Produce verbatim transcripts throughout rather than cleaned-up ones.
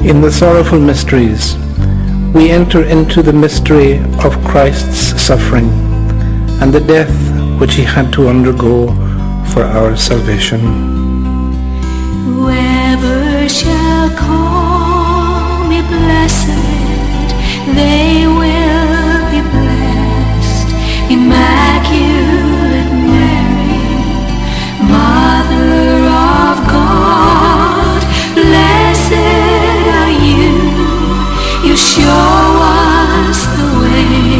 In the sorrowful mysteries, we enter into the mystery of Christ's suffering and the death which he had to undergo for our salvation. Whoever shall call me blessed, they will be blessed. Immaculate Mary, Mother of God, blessed are you. You show us the way.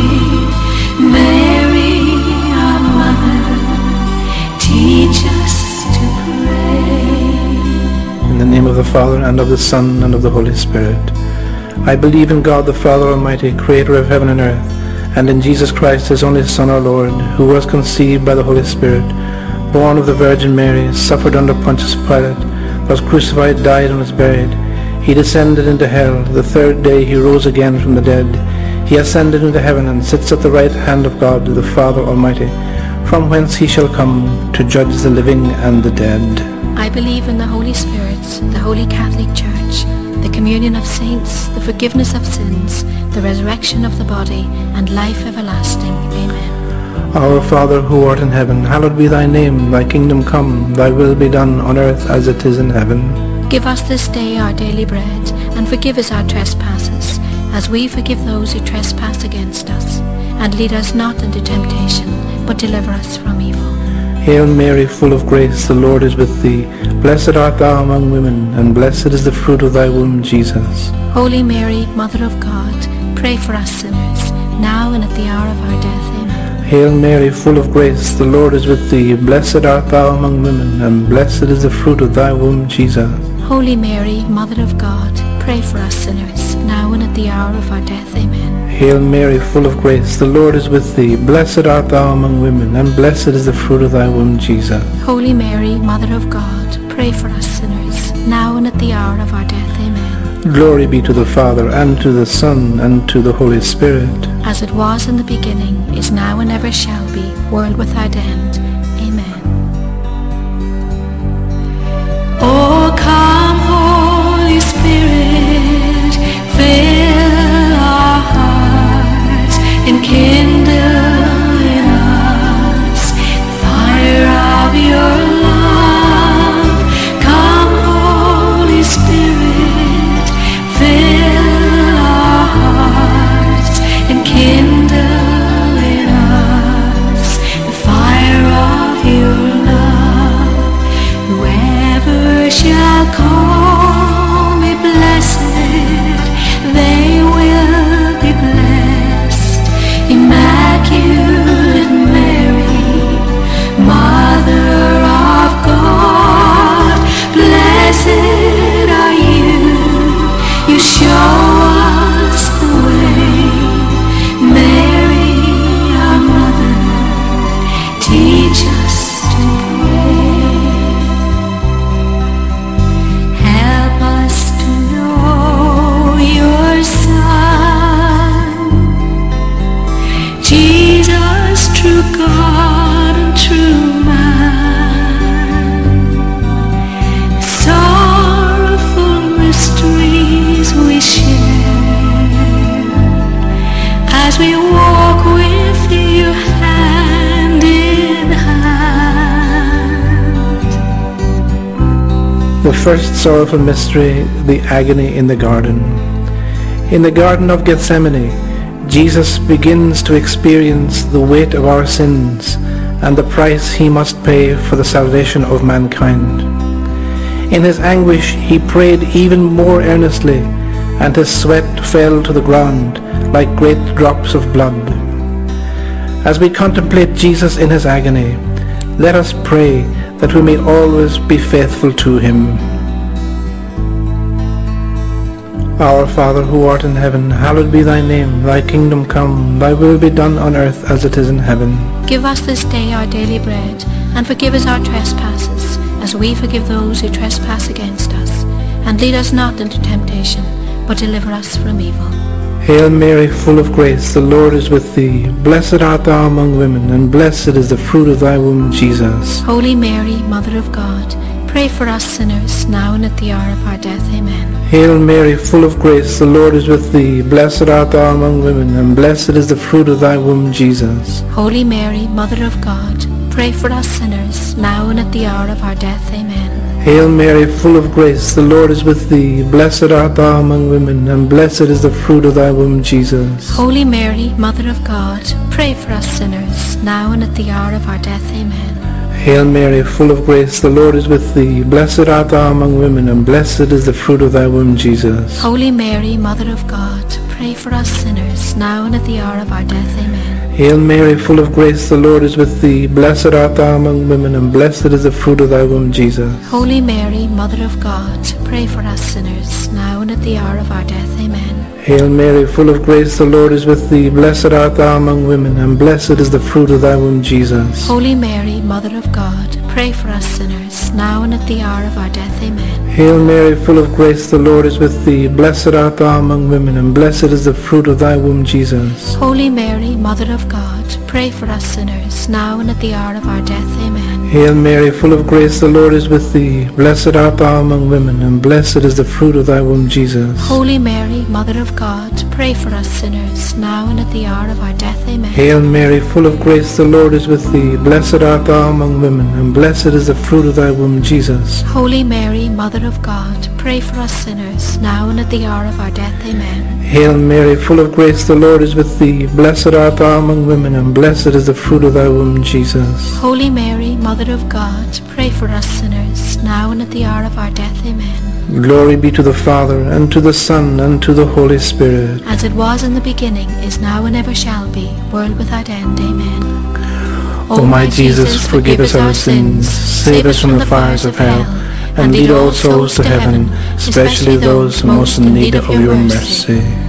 Mary, our Mother, teach us to pray. In the name of the Father, and of the Son, and of the Holy Spirit. I believe in God the Father Almighty, creator of heaven and earth, and in Jesus Christ, his only Son, our Lord, who was conceived by the Holy Spirit, born of the Virgin Mary, suffered under Pontius Pilate, was crucified, died, and was buried. He descended into hell. The third day he rose again from the dead. He ascended into heaven and sits at the right hand of God, the Father Almighty, from whence he shall come to judge the living and the dead. I believe in the Holy Spirit, the Holy Catholic Church, the communion of saints, the forgiveness of sins, the resurrection of the body, and life everlasting. Amen. Our Father, who art in heaven, hallowed be thy name. Thy kingdom come, thy will be done on earth as it is in heaven. Give us this day our daily bread, and forgive us our trespasses, as we forgive those who trespass against us. And lead us not into temptation, but deliver us from evil. Hail Mary, full of grace, the Lord is with thee. Blessed art thou among women, and blessed is the fruit of thy womb, Jesus. Holy Mary, Mother of God, pray for us sinners, now and at the hour of our death. Amen. Hail Mary, full of grace, the Lord is with thee. Blessed art thou among women, and blessed is the fruit of thy womb, Jesus. Holy Mary, Mother of God, pray for us sinners, now and at the hour of our death. Amen. Hail Mary, full of grace, the Lord is with thee. Blessed art thou among women, and blessed is the fruit of thy womb, Jesus. Holy Mary, Mother of God, pray for us sinners, now and at the hour of our death. Amen. Glory be to the Father, and to the Son, and to the Holy Spirit. As it was in the beginning, is now, and ever shall be, world without end. Amen. Oh, come, Holy Spirit, fill our hearts and kindle in us the fire of your love. Come, Holy Spirit, fill our hearts and kindle in us the fire of your love. Whoever shall call me blessed, they will be blessed. Immaculate Mary, Mother of God, blessed are you. You show us the way. Mary, our Mother, teach us to pray. Help us to know your Son, Jesus, true God and true man. Sorrowful mysteries we share as we walk with you hand in hand. The first sorrowful mystery, the agony in the garden. In the Garden of Gethsemane, Jesus begins to experience the weight of our sins and the price he must pay for the salvation of mankind. In his anguish, he prayed even more earnestly, and his sweat fell to the ground like great drops of blood. As we contemplate Jesus in his agony, let us pray that we may always be faithful to him. Our Father, who art in heaven, hallowed be thy name. Thy kingdom come, thy will be done on earth as it is in heaven. Give us this day our daily bread, and forgive us our trespasses, as we forgive those who trespass against us. And lead us not into temptation, but deliver us from evil. Hail Mary, full of grace, the Lord is with thee. Blessed art thou among women, and blessed is the fruit of thy womb, Jesus. Holy Mary, Mother of God, pray for us sinners, now and at the hour of our death. Amen. Hail Mary, full of grace, the Lord is with thee. Blessed art thou among women, and blessed is the fruit of thy womb, Jesus. Holy Mary, Mother of God, pray for us sinners, now and at the hour of our death. Amen. Hail Mary, full of grace, the Lord is with thee. Blessed art thou among women, and blessed is the fruit of thy womb, Jesus. Holy Mary, Mother of God, pray for us sinners, now and at the hour of our death. Amen. Hail Mary, full of grace, the Lord is with thee. Blessed art thou among women, and blessed is the fruit of thy womb, Jesus. Holy Mary, Mother of God, pray for us sinners, now and at the hour of our death. Amen. Hail Mary, full of grace, the Lord is with thee. Blessed art thou among women, and blessed is the fruit of thy womb, Jesus. Holy Mary, Mother of God, pray for us sinners, now and at the hour of our death. Amen. Hail Mary, full of grace, the Lord is with thee. Blessed art thou among women, and blessed is the fruit of thy womb, Jesus. Holy Mary, Mother of God, pray for us sinners, now and at the hour of our death. Amen. Hail Mary, full of grace, the Lord is with thee. Blessed art thou among women, and blessed is the fruit of thy womb, Jesus. Holy Mary, Mother of God, pray for us sinners, now and at the hour of our death. Amen. Hail Mary, full of grace, the Lord is with thee. Blessed art thou among women, and blessed is the fruit of thy womb, Jesus. Holy Mary, Mother of God, pray for us sinners, now and at the hour of our death. Amen. Hail Mary, full of grace, the Lord is with thee. Blessed art thou among women, and blessed is the fruit of thy womb, Jesus. Holy Mary, Mother of God, pray for us sinners, now and at the hour of our death. Amen. Hail Mary, full of grace, the Lord is with thee. Blessed art thou among women, and blessed is the fruit of thy womb, Jesus. Holy Mary, Mother of God, pray for us sinners, now and at the hour of our death. Amen. Glory be to the Father, and to the Son, and to the Holy Spirit. As it was in the beginning, is now, and ever shall be, world without end. Amen. O my Jesus, forgive us our sins, save us from the fires of hell, and lead all souls to heaven, especially those most in need of your mercy.